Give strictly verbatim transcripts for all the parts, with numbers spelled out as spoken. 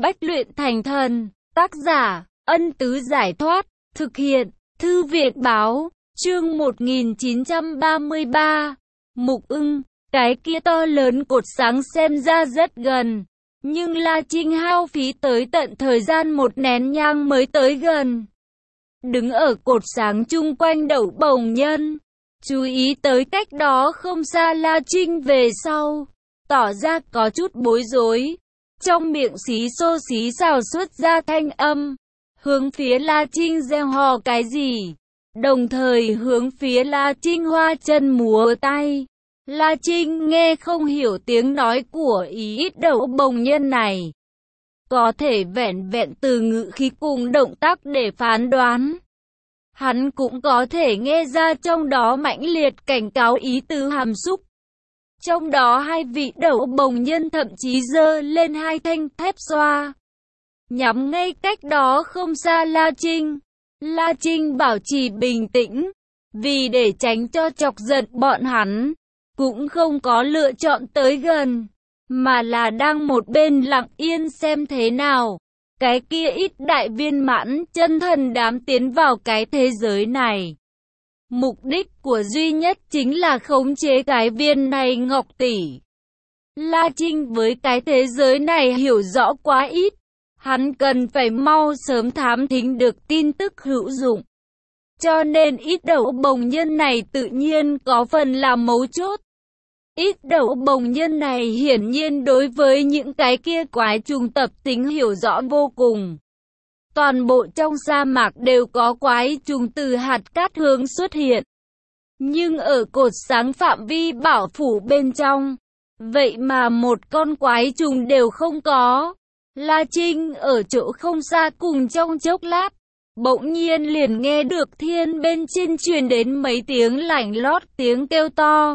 Bách luyện thành thần. Tác giả, Ân Tứ Giải Thoát. Thực hiện, Thư viện Báo. Chương một nghìn chín trăm ba mươi ba. Mục Ưng. Cái kia to lớn cột sáng xem ra rất gần, nhưng La Trinh hao phí tới tận thời gian một nén nhang mới tới gần. Đứng ở cột sáng chung quanh đậu bồng nhân, chú ý tới cách đó không xa La Trinh về sau, tỏ ra có chút bối rối. Trong miệng xí xô xí xào xuất ra thanh âm, hướng phía La Trinh reo hò cái gì, đồng thời hướng phía La Trinh hoa chân múa tay. La Trinh nghe không hiểu tiếng nói của ý ít đậu bồng nhân này, có thể vẹn vẹn từ ngữ khí cùng động tác để phán đoán. Hắn cũng có thể nghe ra trong đó mãnh liệt cảnh cáo ý tứ hàm xúc. Trong đó hai vị đậu bồng nhân thậm chí giơ lên hai thanh thép xoa, nhắm ngay cách đó không xa La Trinh. La Trinh bảo trì bình tĩnh, vì để tránh cho chọc giận bọn hắn, cũng không có lựa chọn tới gần, mà là đang một bên lặng yên xem thế nào cái kia ít đại viên mãn chân thần đám tiến vào cái thế giới này. Mục đích của duy nhất chính là khống chế cái viên này ngọc tỷ. La Trinh với cái thế giới này hiểu rõ quá ít, hắn cần phải mau sớm thám thính được tin tức hữu dụng. Cho nên ít đậu bồng nhân này tự nhiên có phần là mấu chốt. Ít đậu bồng nhân này hiển nhiên đối với những cái kia quái trùng tập tính hiểu rõ vô cùng. Toàn bộ trong sa mạc đều có quái trùng từ hạt cát hướng xuất hiện. Nhưng ở cột sáng phạm vi bảo phủ bên trong, vậy mà một con quái trùng đều không có. La Trinh ở chỗ không xa cùng trong chốc lát, bỗng nhiên liền nghe được thiên bên trên truyền đến mấy tiếng lạnh lót tiếng kêu to.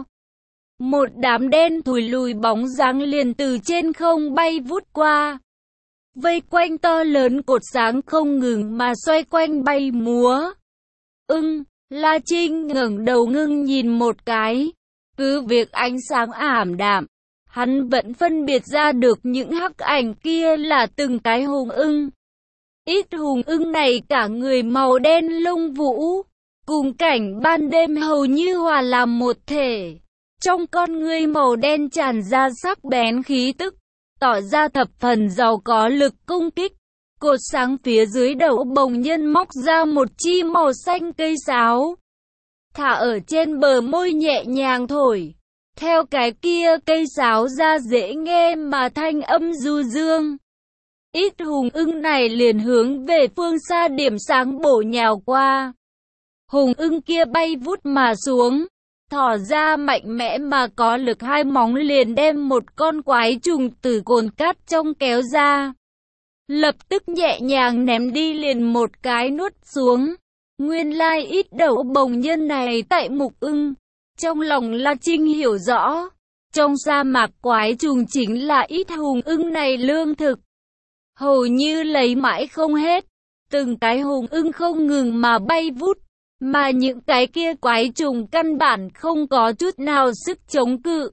Một đám đen thùi lùi bóng dáng liền từ trên không bay vút qua, vây quanh to lớn cột sáng không ngừng mà xoay quanh bay múa. Ưng, La Trinh ngẩng đầu ngưng nhìn một cái, cứ việc ánh sáng ảm đạm, hắn vẫn phân biệt ra được những hắc ảnh kia là từng cái hùng ưng. Ít hùng ưng này cả người màu đen lông vũ, cùng cảnh ban đêm hầu như hòa làm một thể. Trong con ngươi màu đen tràn ra sắc bén khí tức, tỏ ra thập phần giàu có lực công kích. Cột sáng phía dưới đậu bồng nhân móc ra một chi màu xanh cây sáo, thả ở trên bờ môi nhẹ nhàng thổi. Theo cái kia cây sáo ra dễ nghe mà thanh âm du dương. Ít hùng ưng này liền hướng về phương xa điểm sáng bổ nhào qua. Hùng ưng kia bay vút mà xuống, thỏ ra mạnh mẽ mà có lực hai móng liền đem một con quái trùng từ cồn cát trong kéo ra. Lập tức nhẹ nhàng ném đi liền một cái nuốt xuống. Nguyên lai ít đậu bồng nhân này tại mục ưng. Trong lòng La Trinh hiểu rõ, trong sa mạc quái trùng chính là ít hùng ưng này lương thực. Hầu như lấy mãi không hết, từng cái hùng ưng không ngừng mà bay vút. Mà những cái kia quái trùng căn bản không có chút nào sức chống cự.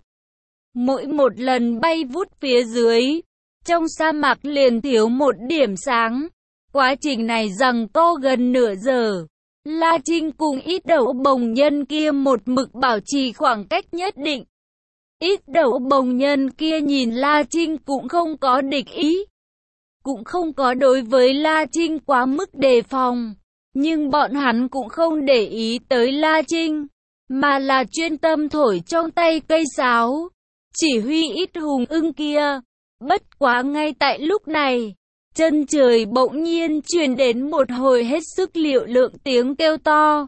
Mỗi một lần bay vút phía dưới, trong sa mạc liền thiếu một điểm sáng. Quá trình này rằng co gần nửa giờ. La Trinh cùng ít đậu bồng nhân kia một mực bảo trì khoảng cách nhất định. Ít đậu bồng nhân kia nhìn La Trinh cũng không có địch ý, cũng không có đối với La Trinh quá mức đề phòng. Nhưng bọn hắn cũng không để ý tới La Trinh, mà là chuyên tâm thổi trong tay cây sáo, chỉ huy ít hùng ưng kia. Bất quá ngay tại lúc này, chân trời bỗng nhiên truyền đến một hồi hết sức liệu lượng tiếng kêu to.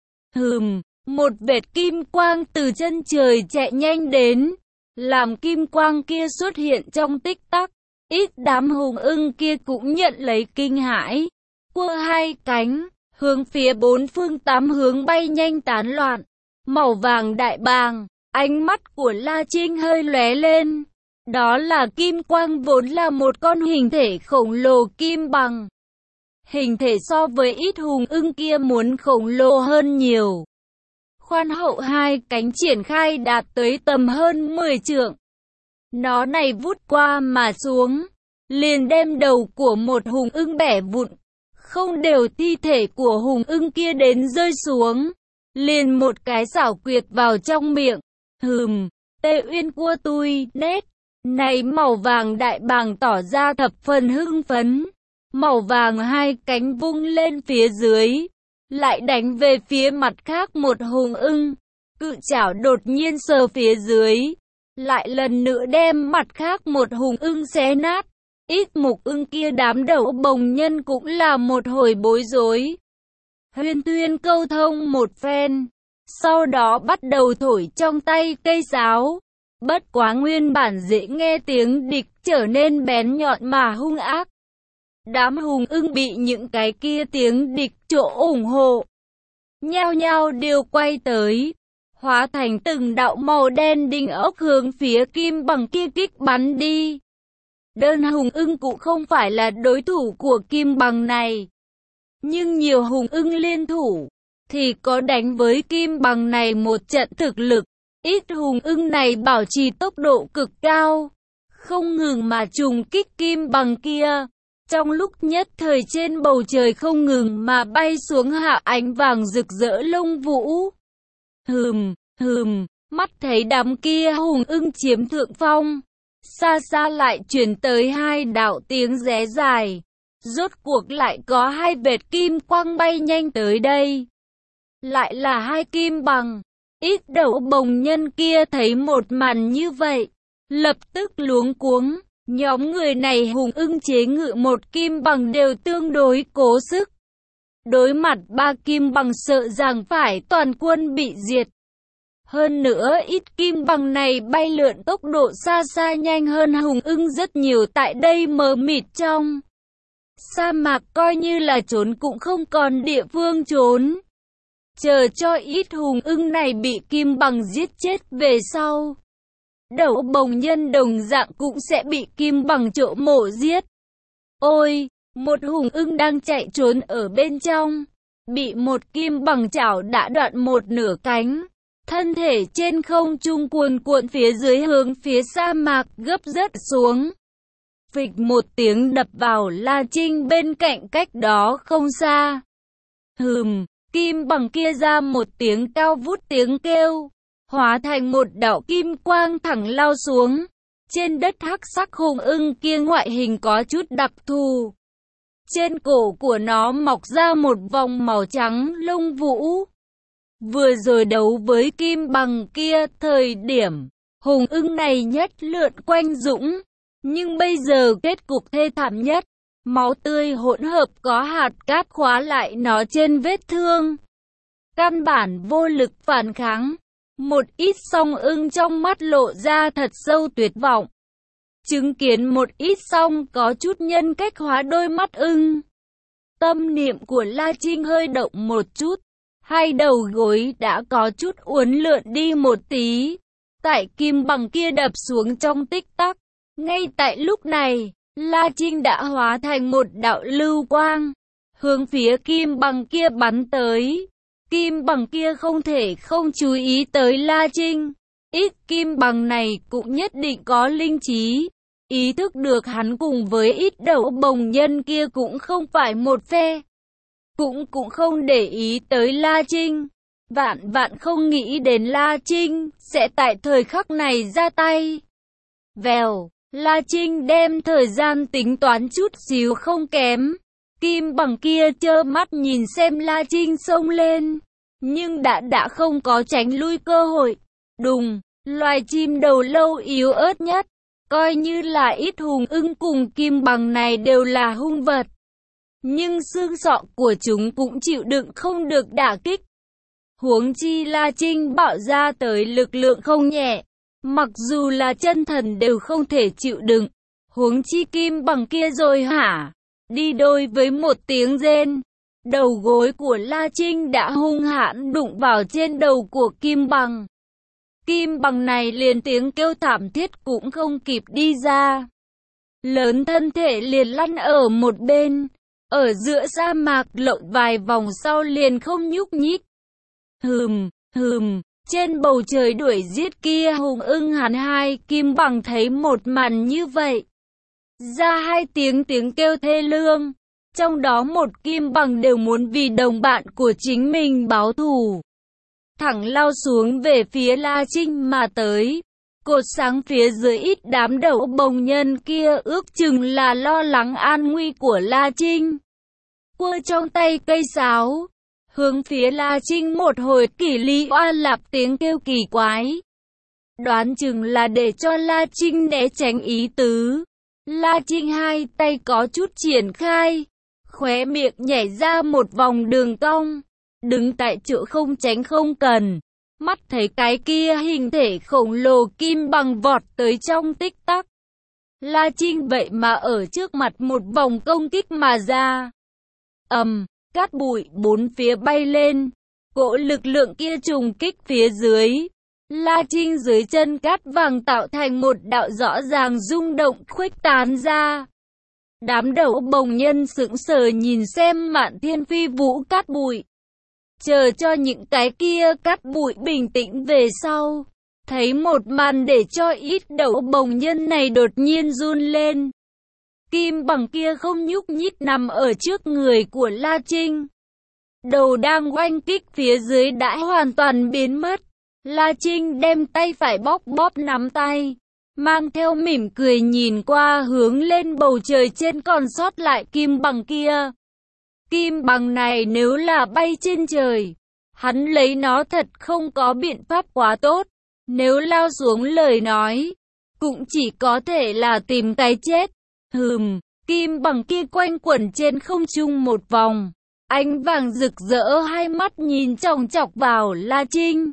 Hừm, một vệt kim quang từ chân trời chạy nhanh đến, làm kim quang kia xuất hiện trong tích tắc. Ít đám hùng ưng kia cũng nhận lấy kinh hãi, quơ hai cánh, hướng phía bốn phương tám hướng bay nhanh tán loạn. Màu vàng đại bàng, ánh mắt của La Trinh hơi lóe lên. Đó là kim quang vốn là một con hình thể khổng lồ kim bằng. Hình thể so với ít hùng ưng kia muốn khổng lồ hơn nhiều. Khoan hậu hai cánh triển khai đạt tới tầm hơn mười trượng. Nó này vút qua mà xuống, liền đem đầu của một hùng ưng bẻ vụn, không đều thi thể của hùng ưng kia đến rơi xuống, liền một cái xảo quyệt vào trong miệng. Hừm, Tê Uyên cua tui, nét, này màu vàng đại bàng tỏ ra thập phần hưng phấn, màu vàng hai cánh vung lên phía dưới, lại đánh về phía mặt khác một hùng ưng, cự chảo đột nhiên sờ phía dưới, lại lần nữa đem mặt khác một hùng ưng xé nát. Ít mục ưng kia đám đẩu bồng nhân cũng là một hồi bối rối. Huyên Thuyên câu thông một phen, sau đó bắt đầu thổi trong tay cây sáo. Bất quá nguyên bản dễ nghe tiếng địch trở nên bén nhọn mà hung ác. Đám hùng ưng bị những cái kia tiếng địch chỗ ủng hộ, nhao nhao đều quay tới, hóa thành từng đạo màu đen đinh ốc hướng phía kim bằng kia kích bắn đi. Đơn hùng ưng cũng không phải là đối thủ của kim bằng này, nhưng nhiều hùng ưng liên thủ thì có đánh với kim bằng này một trận thực lực. Ít hùng ưng này bảo trì tốc độ cực cao, không ngừng mà trùng kích kim bằng kia. Trong lúc nhất thời trên bầu trời không ngừng mà bay xuống hạ ánh vàng rực rỡ lông vũ. Hừm, hừm, mắt thấy đám kia hùng ưng chiếm thượng phong, xa xa lại truyền tới hai đạo tiếng ré dài. Rốt cuộc lại có hai vệt kim quang bay nhanh tới đây. Lại là hai kim bằng. Ít đẩu bồng nhân kia thấy một màn như vậy, lập tức luống cuống. Nhóm người này hùng ưng chế ngự một kim bằng đều tương đối cố sức. Đối mặt ba kim bằng sợ rằng phải toàn quân bị diệt. Hơn nữa ít kim bằng này bay lượn tốc độ xa xa nhanh hơn hùng ưng rất nhiều, tại đây mờ mịt trong sa mạc coi như là trốn cũng không còn địa phương trốn. Chờ cho ít hùng ưng này bị kim bằng giết chết về sau, đẩu bồng nhân đồng dạng cũng sẽ bị kim bằng trộ mổ giết. Ôi, một hùng ưng đang chạy trốn ở bên trong, bị một kim bằng chảo đã đoạn một nửa cánh, thân thể trên không trung cuồn cuộn phía dưới hướng phía sa mạc gấp rớt xuống. Phịch một tiếng đập vào La Trinh bên cạnh cách đó không xa. Hừm, kim bằng kia ra một tiếng cao vút tiếng kêu, hóa thành một đạo kim quang thẳng lao xuống. Trên đất hắc sắc hùng ưng kia ngoại hình có chút đặc thù. Trên cổ của nó mọc ra một vòng màu trắng lông vũ. Vừa rồi đấu với kim bằng kia thời điểm, hùng ưng này nhất lượn quanh dũng. Nhưng bây giờ kết cục thê thảm nhất. Máu tươi hỗn hợp có hạt cát khóa lại nó trên vết thương. Căn bản vô lực phản kháng. Một ít song ưng trong mắt lộ ra thật sâu tuyệt vọng. Chứng kiến một ít song có chút nhân cách hóa đôi mắt ưng. Tâm niệm của La Trinh hơi động một chút. Hai đầu gối đã có chút uốn lượn đi một tí. Tại kim bằng kia đập xuống trong tích tắc. Ngay tại lúc này, La Trinh đã hóa thành một đạo lưu quang, hướng phía kim bằng kia bắn tới. Kim bằng kia không thể không chú ý tới La Trinh. Ít kim bằng này cũng nhất định có linh trí, ý thức được hắn cùng với ít đẩu bồng nhân kia cũng không phải một phe. Cũng cũng không để ý tới La Trinh. Vạn vạn không nghĩ đến La Trinh sẽ tại thời khắc này ra tay. Vèo, La Trinh đem thời gian tính toán chút xíu không kém. Kim bằng kia trơ mắt nhìn xem La Trinh xông lên, nhưng đã đã không có tránh lui cơ hội. Đùng, loài chim đầu lâu yếu ớt nhất, coi như là ít hùng ưng cùng kim bằng này đều là hung vật. Nhưng xương sọ của chúng cũng chịu đựng không được đả kích. Huống chi La Trinh bạo ra tới lực lượng không nhẹ. Mặc dù là chân thần đều không thể chịu đựng, huống chi kim bằng kia rồi hả? Đi đôi với một tiếng rên, đầu gối của La Trinh đã hung hãn đụng vào trên đầu của kim bằng. Kim bằng này liền tiếng kêu thảm thiết cũng không kịp đi ra. Lớn thân thể liền lăn ở một bên, ở giữa sa mạc lộn vài vòng sau liền không nhúc nhích. Hừm, hừm. Trên bầu trời đuổi giết kia hùng ưng hắn hai kim bằng thấy một màn như vậy, ra hai tiếng tiếng kêu thê lương. Trong đó một kim bằng đều muốn vì đồng bạn của chính mình báo thù. Thẳng lao xuống về phía La Trinh mà tới. Cột sáng phía dưới ít đám đầu bồng nhân kia ước chừng là lo lắng an nguy của La Trinh. Quơ trong tay cây sáo, hướng phía La Trinh một hồi kỷ lý oa lạp tiếng kêu kỳ quái. Đoán chừng là để cho La Trinh né tránh ý tứ. La Trinh hai tay có chút triển khai, khóe miệng nhảy ra một vòng đường cong, đứng tại chỗ không tránh không cần. Mắt thấy cái kia hình thể khổng lồ kim bằng vọt tới trong tích tắc. La Trinh vậy mà ở trước mặt một vòng công kích mà ra. Ầm, um, cát bụi bốn phía bay lên, cỗ lực lượng kia trùng kích phía dưới. La Trinh dưới chân cát vàng tạo thành một đạo rõ ràng rung động khuếch tán ra. Đám đầu bồng nhân sững sờ nhìn xem mạn thiên phi vũ cát bụi. Chờ cho những cái kia cát bụi bình tĩnh về sau. Thấy một màn để cho ít đầu bồng nhân này đột nhiên run lên. Kim bằng kia không nhúc nhích nằm ở trước người của La Trinh. Đầu đang oanh kích phía dưới đã hoàn toàn biến mất. La Trinh đem tay phải bóp bóp nắm tay, mang theo mỉm cười nhìn qua hướng lên bầu trời trên còn sót lại kim bằng kia. Kim bằng này nếu là bay trên trời, hắn lấy nó thật không có biện pháp quá tốt. Nếu lao xuống lời nói, cũng chỉ có thể là tìm cái chết. Hừm, kim bằng kia quanh quẩn trên không trung một vòng. Ánh vàng rực rỡ hai mắt nhìn chòng chọc vào La Trinh.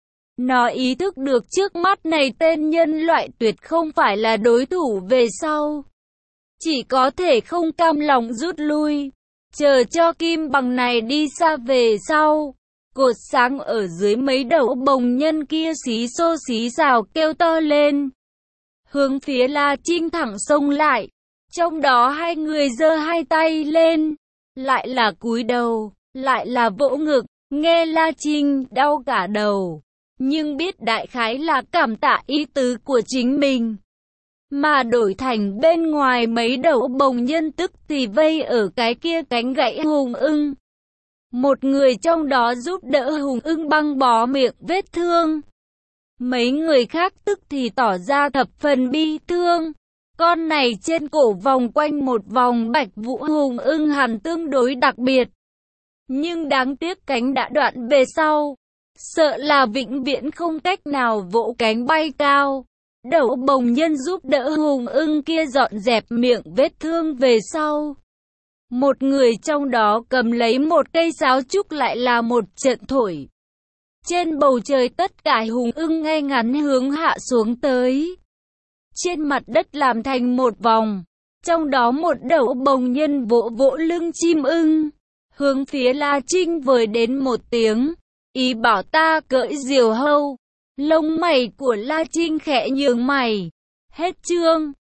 Nó ý thức được trước mắt này tên nhân loại tuyệt không phải là đối thủ về sau. Chỉ có thể không cam lòng rút lui, chờ cho kim bằng này đi xa về sau. Cột sáng ở dưới mấy đầu bồng nhân kia xí xô xí xào kêu to lên. Hướng phía La Trinh thẳng xông lại. Trong đó hai người giơ hai tay lên. Lại là cúi đầu, lại là vỗ ngực. Nghe La Trinh đau cả đầu. Nhưng biết đại khái là cảm tạ ý tứ của chính mình. Mà đổi thành bên ngoài mấy đầu bồng nhân tức thì vây ở cái kia cánh gãy Hùng Ưng. Một người trong đó giúp đỡ Hùng Ưng băng bó miệng vết thương. Mấy người khác tức thì tỏ ra thập phần bi thương. Con này trên cổ vòng quanh một vòng bạch vũ Hùng Ưng hẳn tương đối đặc biệt. Nhưng đáng tiếc cánh đã đoạn về sau. Sợ là vĩnh viễn không cách nào vỗ cánh bay cao. Đầu bồng nhân giúp đỡ Hùng Ưng kia dọn dẹp miệng vết thương về sau. Một người trong đó cầm lấy một cây sáo trúc lại là một trận thổi. Trên bầu trời tất cả Hùng Ưng ngay ngắn hướng hạ xuống tới. Trên mặt đất làm thành một vòng. Trong đó một đầu bồng nhân vỗ vỗ lưng chim ưng. Hướng phía La Trinh vời đến một tiếng. Ý bảo ta cởi diều hâu. Lông mày của La Trinh khẽ nhướng mày. Hết chương.